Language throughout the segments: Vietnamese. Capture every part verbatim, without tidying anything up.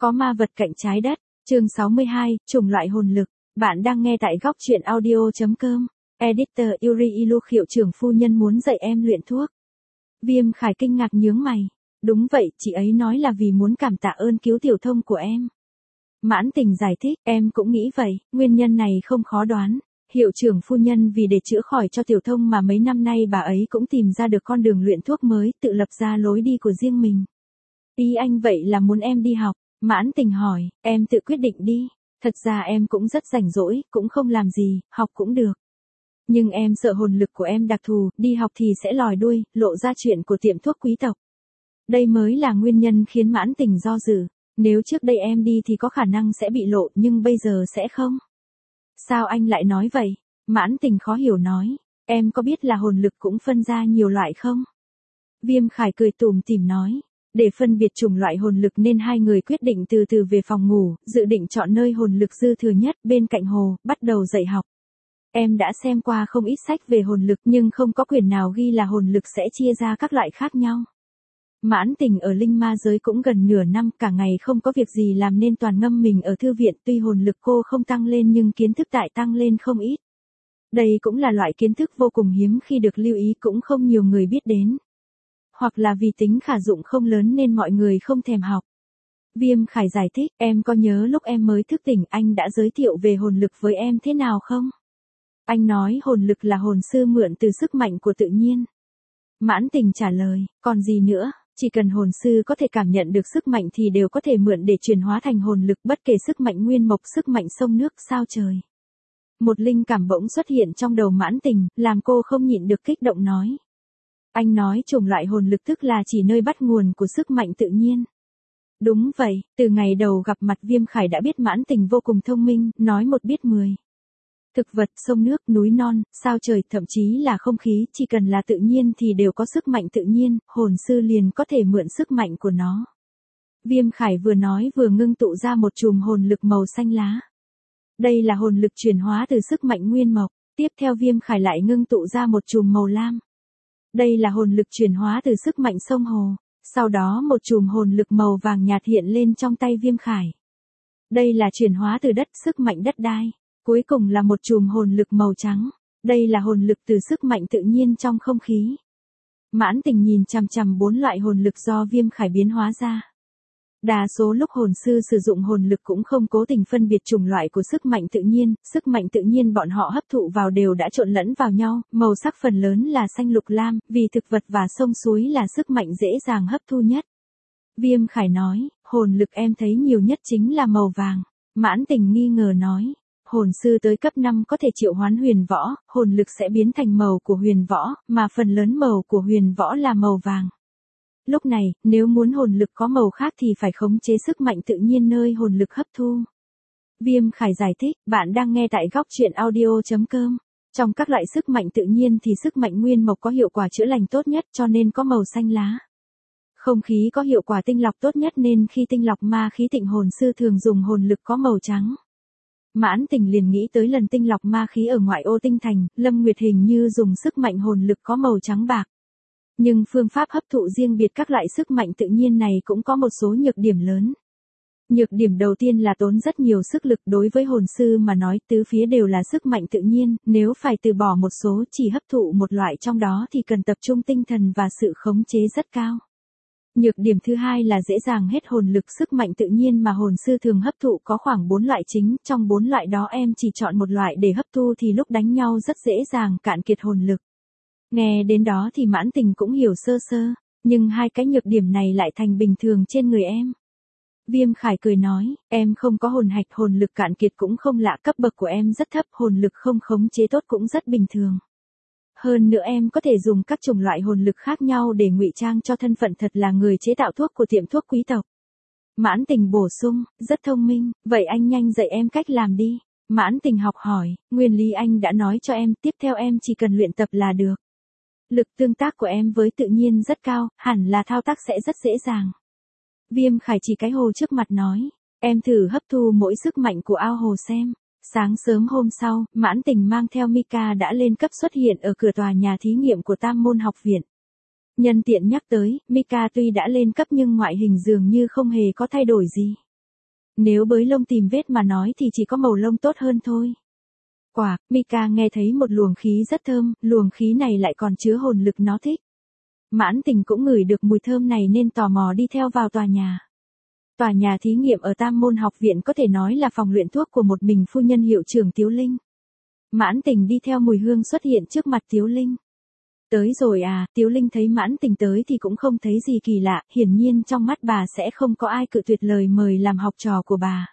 Có ma vật cạnh trái đất, chương sáu mươi hai, chủng loại hồn lực. Bạn đang nghe tại góc truyện audio chấm com. Editor Yuri Iluk, hiệu trưởng phu nhân muốn dạy em luyện thuốc. Viêm Khải kinh ngạc nhướng mày. Đúng vậy, chị ấy nói là vì muốn cảm tạ ơn cứu tiểu thông của em. Mãn Tình giải thích, em cũng nghĩ vậy, nguyên nhân này không khó đoán. Hiệu trưởng phu nhân vì để chữa khỏi cho tiểu thông mà mấy năm nay bà ấy cũng tìm ra được con đường luyện thuốc mới, tự lập ra lối đi của riêng mình. Ý anh vậy là muốn em đi học? Mãn Tình hỏi, em tự quyết định đi. Thật ra em cũng rất rảnh rỗi, cũng không làm gì, học cũng được. Nhưng em sợ hồn lực của em đặc thù, đi học thì sẽ lòi đuôi, lộ ra chuyện của tiệm thuốc quý tộc. Đây mới là nguyên nhân khiến Mãn Tình do dự. Nếu trước đây em đi thì có khả năng sẽ bị lộ, nhưng bây giờ sẽ không. Sao anh lại nói vậy? Mãn Tình khó hiểu nói, em có biết là hồn lực cũng phân ra nhiều loại không? Viêm Khải cười tủm tỉm nói. Để phân biệt chủng loại hồn lực nên hai người quyết định từ từ về phòng ngủ, dự định chọn nơi hồn lực dư thừa nhất bên cạnh hồ, bắt đầu dạy học. Em đã xem qua không ít sách về hồn lực nhưng không có quyển nào ghi là hồn lực sẽ chia ra các loại khác nhau. Mãn Tình ở linh ma giới cũng gần nửa năm, cả ngày không có việc gì làm nên toàn ngâm mình ở thư viện, tuy hồn lực cô không tăng lên nhưng kiến thức đại tăng lên không ít. Đây cũng là loại kiến thức vô cùng hiếm khi được lưu ý, cũng không nhiều người biết đến. Hoặc là vì tính khả dụng không lớn nên mọi người không thèm học. Viêm Khải giải thích, em có nhớ lúc em mới thức tỉnh anh đã giới thiệu về hồn lực với em thế nào không? Anh nói hồn lực là hồn sư mượn từ sức mạnh của tự nhiên. Mãn Tình trả lời, còn gì nữa, chỉ cần hồn sư có thể cảm nhận được sức mạnh thì đều có thể mượn để chuyển hóa thành hồn lực, bất kể sức mạnh nguyên mộc, sức mạnh sông nước, sao trời. Một linh cảm bỗng xuất hiện trong đầu Mãn Tình, làm cô không nhịn được kích động nói. Anh nói chủng loại hồn lực tức là chỉ nơi bắt nguồn của sức mạnh tự nhiên. Đúng vậy, từ ngày đầu gặp mặt Viêm Khải đã biết Mãn Tình vô cùng thông minh, nói một biết mười. Thực vật, sông nước, núi non, sao trời, thậm chí là không khí, chỉ cần là tự nhiên thì đều có sức mạnh tự nhiên, hồn sư liền có thể mượn sức mạnh của nó. Viêm Khải vừa nói vừa ngưng tụ ra một chùm hồn lực màu xanh lá. Đây là hồn lực chuyển hóa từ sức mạnh nguyên mộc, tiếp theo Viêm Khải lại ngưng tụ ra một chùm màu lam. Đây là hồn lực chuyển hóa từ sức mạnh sông hồ, sau đó một chùm hồn lực màu vàng nhạt hiện lên trong tay Viêm Khải. Đây là chuyển hóa từ đất, sức mạnh đất đai. Cuối cùng là một chùm hồn lực màu trắng. Đây là hồn lực từ sức mạnh tự nhiên trong không khí. Mãn Tình nhìn chằm chằm bốn loại hồn lực do Viêm Khải biến hóa ra. Đa số lúc hồn sư sử dụng hồn lực cũng không cố tình phân biệt chủng loại của sức mạnh tự nhiên, sức mạnh tự nhiên bọn họ hấp thụ vào đều đã trộn lẫn vào nhau, màu sắc phần lớn là xanh lục lam, vì thực vật và sông suối là sức mạnh dễ dàng hấp thu nhất. Viêm Khải nói, hồn lực em thấy nhiều nhất chính là màu vàng. Mãn Tình nghi ngờ nói, hồn sư tới cấp năm có thể triệu hoán huyền võ, hồn lực sẽ biến thành màu của huyền võ, mà phần lớn màu của huyền võ là màu vàng. Lúc này, nếu muốn hồn lực có màu khác thì phải khống chế sức mạnh tự nhiên nơi hồn lực hấp thu. Viêm Khải giải thích, bạn đang nghe tại góc truyện audio chấm com. Trong các loại sức mạnh tự nhiên thì sức mạnh nguyên mộc có hiệu quả chữa lành tốt nhất cho nên có màu xanh lá. Không khí có hiệu quả tinh lọc tốt nhất nên khi tinh lọc ma khí tịnh hồn sư thường dùng hồn lực có màu trắng. Mãn Tình liền nghĩ tới lần tinh lọc ma khí ở ngoại ô tinh thành, Lâm Nguyệt hình như dùng sức mạnh hồn lực có màu trắng bạc. Nhưng phương pháp hấp thụ riêng biệt các loại sức mạnh tự nhiên này cũng có một số nhược điểm lớn. Nhược điểm đầu tiên là tốn rất nhiều sức lực, đối với hồn sư mà nói tứ phía đều là sức mạnh tự nhiên, nếu phải từ bỏ một số chỉ hấp thụ một loại trong đó thì cần tập trung tinh thần và sự khống chế rất cao. Nhược điểm thứ hai là dễ dàng hết hồn lực, sức mạnh tự nhiên mà hồn sư thường hấp thụ có khoảng bốn loại chính, trong bốn loại đó em chỉ chọn một loại để hấp thu thì lúc đánh nhau rất dễ dàng cạn kiệt hồn lực. Nghe đến đó thì Mãn Tình cũng hiểu sơ sơ, nhưng hai cái nhược điểm này lại thành bình thường trên người em. Viêm Khải cười nói, em không có hồn hạch, hồn lực cạn kiệt cũng không lạ, cấp bậc của em rất thấp, hồn lực không khống chế tốt cũng rất bình thường. Hơn nữa em có thể dùng các chủng loại hồn lực khác nhau để ngụy trang cho thân phận thật là người chế tạo thuốc của tiệm thuốc quý tộc. Mãn Tình bổ sung, rất thông minh, vậy anh nhanh dạy em cách làm đi. Mãn Tình học hỏi, nguyên lý anh đã nói cho em, tiếp theo em chỉ cần luyện tập là được. Lực tương tác của em với tự nhiên rất cao, hẳn là thao tác sẽ rất dễ dàng. Viêm Khải chỉ cái hồ trước mặt nói, em thử hấp thu mỗi sức mạnh của ao hồ xem. Sáng sớm hôm sau, Mãn Tình mang theo Mika đã lên cấp xuất hiện ở cửa tòa nhà thí nghiệm của Tam Môn học viện. Nhân tiện nhắc tới, Mika tuy đã lên cấp nhưng ngoại hình dường như không hề có thay đổi gì. Nếu bới lông tìm vết mà nói thì chỉ có màu lông tốt hơn thôi. Quả, Mika nghe thấy một luồng khí rất thơm, luồng khí này lại còn chứa hồn lực nó thích. Mãn Tình cũng ngửi được mùi thơm này nên tò mò đi theo vào tòa nhà. Tòa nhà thí nghiệm ở Tam Môn học viện có thể nói là phòng luyện thuốc của một mình phu nhân hiệu trưởng Tiếu Linh. Mãn Tình đi theo mùi hương xuất hiện trước mặt Tiếu Linh. Tới rồi à, Tiếu Linh thấy Mãn Tình tới thì cũng không thấy gì kỳ lạ, hiển nhiên trong mắt bà sẽ không có ai cự tuyệt lời mời làm học trò của bà.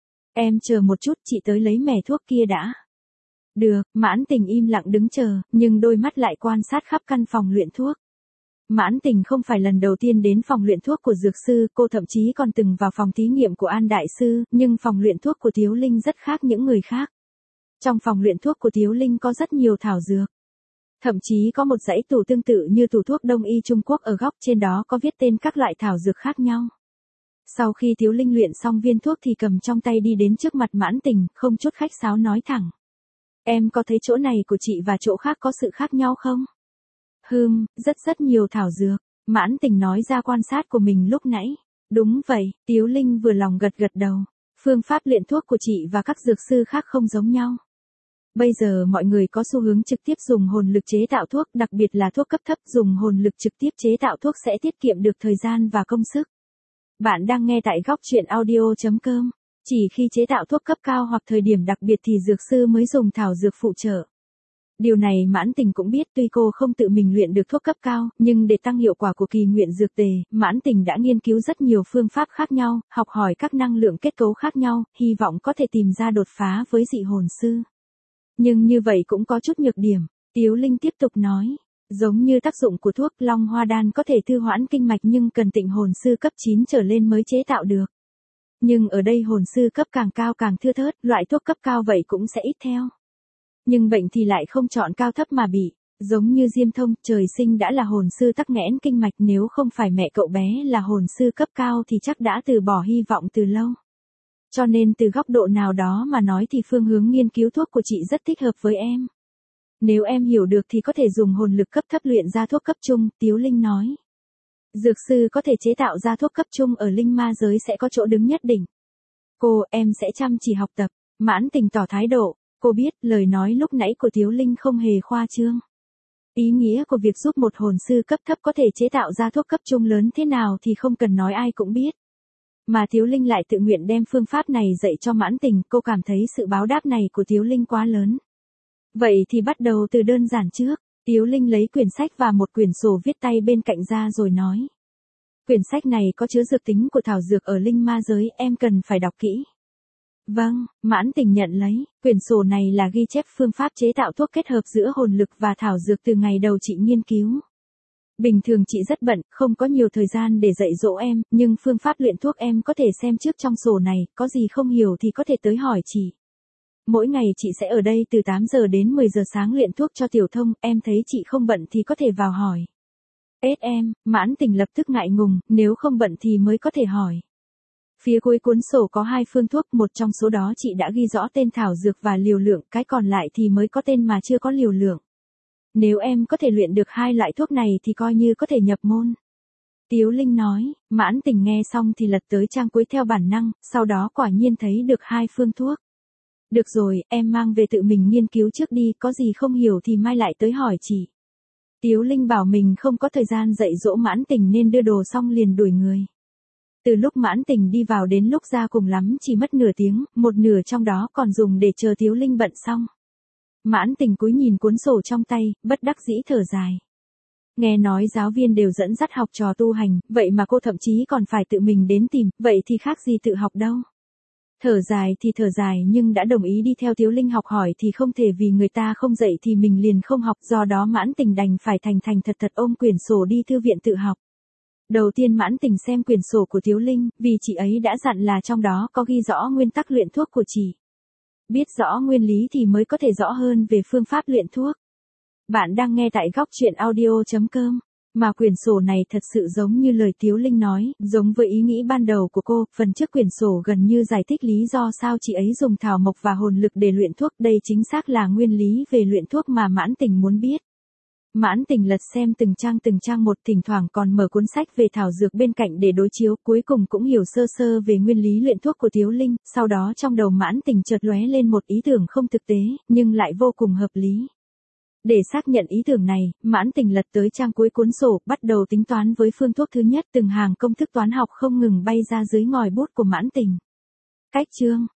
Em chờ một chút, chị tới lấy mẻ thuốc kia đã. Được, Mãn Tình im lặng đứng chờ, nhưng đôi mắt lại quan sát khắp căn phòng luyện thuốc. Mãn Tình không phải lần đầu tiên đến phòng luyện thuốc của dược sư, cô thậm chí còn từng vào phòng thí nghiệm của An Đại Sư, nhưng phòng luyện thuốc của Tiếu Linh rất khác những người khác. Trong phòng luyện thuốc của Tiếu Linh có rất nhiều thảo dược. Thậm chí có một dãy tủ tương tự như tủ thuốc Đông y Trung Quốc ở góc, trên đó có viết tên các loại thảo dược khác nhau. Sau khi Tiếu Linh luyện xong viên thuốc thì cầm trong tay đi đến trước mặt Mãn Tình, không chút khách sáo nói thẳng. Em có thấy chỗ này của chị và chỗ khác có sự khác nhau không? Hừm, rất rất nhiều thảo dược. Mãn Tình nói ra quan sát của mình lúc nãy. Đúng vậy, Tiếu Linh vừa lòng gật gật đầu. Phương pháp luyện thuốc của chị và các dược sư khác không giống nhau. Bây giờ mọi người có xu hướng trực tiếp dùng hồn lực chế tạo thuốc, đặc biệt là thuốc cấp thấp, dùng hồn lực trực tiếp chế tạo thuốc sẽ tiết kiệm được thời gian và công sức. Bạn đang nghe tại góc truyện audio chấm com. Chỉ khi chế tạo thuốc cấp cao hoặc thời điểm đặc biệt thì dược sư mới dùng thảo dược phụ trợ. Điều này Mãn Tình cũng biết, tuy cô không tự mình luyện được thuốc cấp cao, nhưng để tăng hiệu quả của kỳ nguyện dược tề, Mãn Tình đã nghiên cứu rất nhiều phương pháp khác nhau, học hỏi các năng lượng kết cấu khác nhau, hy vọng có thể tìm ra đột phá với dị hồn sư. Nhưng như vậy cũng có chút nhược điểm, Tiếu Linh tiếp tục nói. Giống như tác dụng của thuốc Long Hoa Đan có thể thư hoãn kinh mạch nhưng cần tịnh hồn sư cấp chín trở lên mới chế tạo được. Nhưng ở đây hồn sư cấp càng cao càng thưa thớt, loại thuốc cấp cao vậy cũng sẽ ít theo. Nhưng bệnh thì lại không chọn cao thấp mà bị, giống như Diêm Thông, trời sinh đã là hồn sư tắc nghẽn kinh mạch, nếu không phải mẹ cậu bé là hồn sư cấp cao thì chắc đã từ bỏ hy vọng từ lâu. Cho nên từ góc độ nào đó mà nói thì phương hướng nghiên cứu thuốc của chị rất thích hợp với em. Nếu em hiểu được thì có thể dùng hồn lực cấp thấp luyện ra thuốc cấp trung, Tiếu Linh nói. Dược sư có thể chế tạo ra thuốc cấp trung ở linh ma giới sẽ có chỗ đứng nhất định. Cô, em sẽ chăm chỉ học tập. Mãn Tình tỏ thái độ. Cô biết, lời nói lúc nãy của Tiếu Linh không hề khoa trương. Ý nghĩa của việc giúp một hồn sư cấp thấp có thể chế tạo ra thuốc cấp trung lớn thế nào thì không cần nói ai cũng biết. Mà Tiếu Linh lại tự nguyện đem phương pháp này dạy cho Mãn Tình, cô cảm thấy sự báo đáp này của Tiếu Linh quá lớn. Vậy thì bắt đầu từ đơn giản trước. Tiếu Linh lấy quyển sách và một quyển sổ viết tay bên cạnh ra rồi nói. Quyển sách này có chứa dược tính của thảo dược ở linh ma giới, em cần phải đọc kỹ. Vâng, Mãn Tình nhận lấy, quyển sổ này là ghi chép phương pháp chế tạo thuốc kết hợp giữa hồn lực và thảo dược từ ngày đầu chị nghiên cứu. Bình thường chị rất bận, không có nhiều thời gian để dạy dỗ em, nhưng phương pháp luyện thuốc em có thể xem trước trong sổ này, có gì không hiểu thì có thể tới hỏi chị. Mỗi ngày chị sẽ ở đây từ tám giờ đến mười giờ sáng luyện thuốc cho Tiểu Thông, em thấy chị không bận thì có thể vào hỏi. Ết em, Mãn Tình lập tức ngại ngùng, nếu không bận thì mới có thể hỏi. Phía cuối cuốn sổ có hai phương thuốc, một trong số đó chị đã ghi rõ tên thảo dược và liều lượng, cái còn lại thì mới có tên mà chưa có liều lượng. Nếu em có thể luyện được hai loại thuốc này thì coi như có thể nhập môn. Tiếu Linh nói, Mãn Tình nghe xong thì lật tới trang cuối theo bản năng, sau đó quả nhiên thấy được hai phương thuốc. Được rồi, em mang về tự mình nghiên cứu trước đi, có gì không hiểu thì mai lại tới hỏi chị. Tiếu Linh bảo mình không có thời gian dạy dỗ Mãn Tình nên đưa đồ xong liền đuổi người. Từ lúc Mãn Tình đi vào đến lúc ra cùng lắm chỉ mất nửa tiếng, một nửa trong đó còn dùng để chờ Tiếu Linh bận xong. Mãn Tình cúi nhìn cuốn sổ trong tay, bất đắc dĩ thở dài. Nghe nói giáo viên đều dẫn dắt học trò tu hành, vậy mà cô thậm chí còn phải tự mình đến tìm, vậy thì khác gì tự học đâu. Thở dài thì thở dài nhưng đã đồng ý đi theo Tiếu Linh học hỏi thì không thể vì người ta không dạy thì mình liền không học, do đó Mãn Tình đành phải thành thành thật thật ôm quyển sổ đi thư viện tự học. Đầu tiên Mãn Tình xem quyển sổ của Tiếu Linh, vì chị ấy đã dặn là trong đó có ghi rõ nguyên tắc luyện thuốc của chị. Biết rõ nguyên lý thì mới có thể rõ hơn về phương pháp luyện thuốc. Bạn đang nghe tại góc truyện audio chấm com. Mà quyển sổ này thật sự giống như lời Tiếu Linh nói, giống với ý nghĩ ban đầu của cô, phần trước quyển sổ gần như giải thích lý do sao chị ấy dùng thảo mộc và hồn lực để luyện thuốc, đây chính xác là nguyên lý về luyện thuốc mà Mãn Tình muốn biết. Mãn Tình lật xem từng trang từng trang một, thỉnh thoảng còn mở cuốn sách về thảo dược bên cạnh để đối chiếu, cuối cùng cũng hiểu sơ sơ về nguyên lý luyện thuốc của Tiếu Linh, sau đó trong đầu Mãn Tình chợt lóe lên một ý tưởng không thực tế, nhưng lại vô cùng hợp lý. Để xác nhận ý tưởng này, Mãn Tình lật tới trang cuối cuốn sổ, bắt đầu tính toán với phương thuốc thứ nhất, từng hàng công thức toán học không ngừng bay ra dưới ngòi bút của Mãn Tình. Cách chương